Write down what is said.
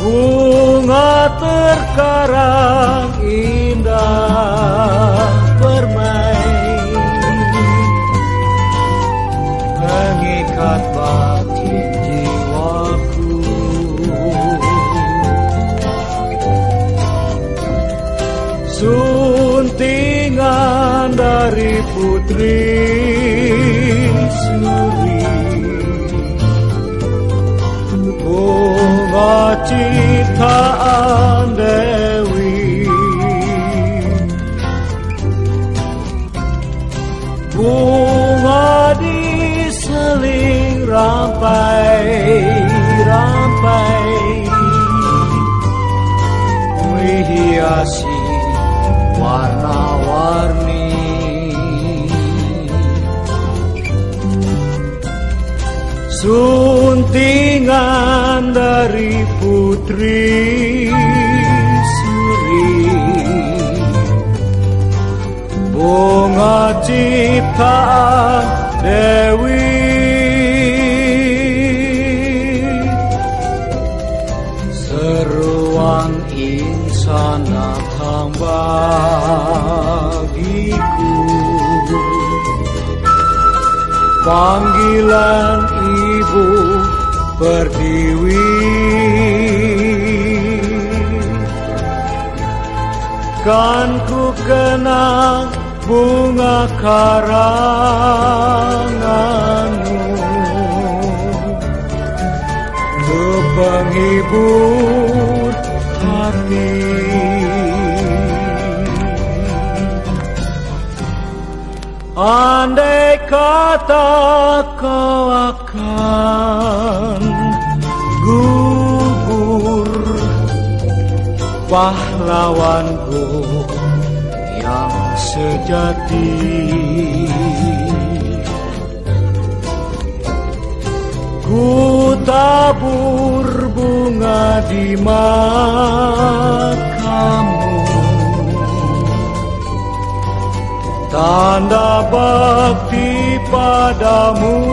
Bunga terkarang indah bermain, mengikat batin jiwaku. Suntingan dari putri suri, bunga ciptaan Dewi, bunga diseling rampai-rampai, menghiasi warna-warni. Suntingan dari putri suri, bunga ciptaan Dewi, seruan insan datang bagiku, panggilan ibu pertiwi, kan ku kenang bunga karanganmu, untuk penghibur hati. Andai kata kau akan gugur, pahlawanku yang sejati, ku tabur bunga di makammu, tanda bakti padamu.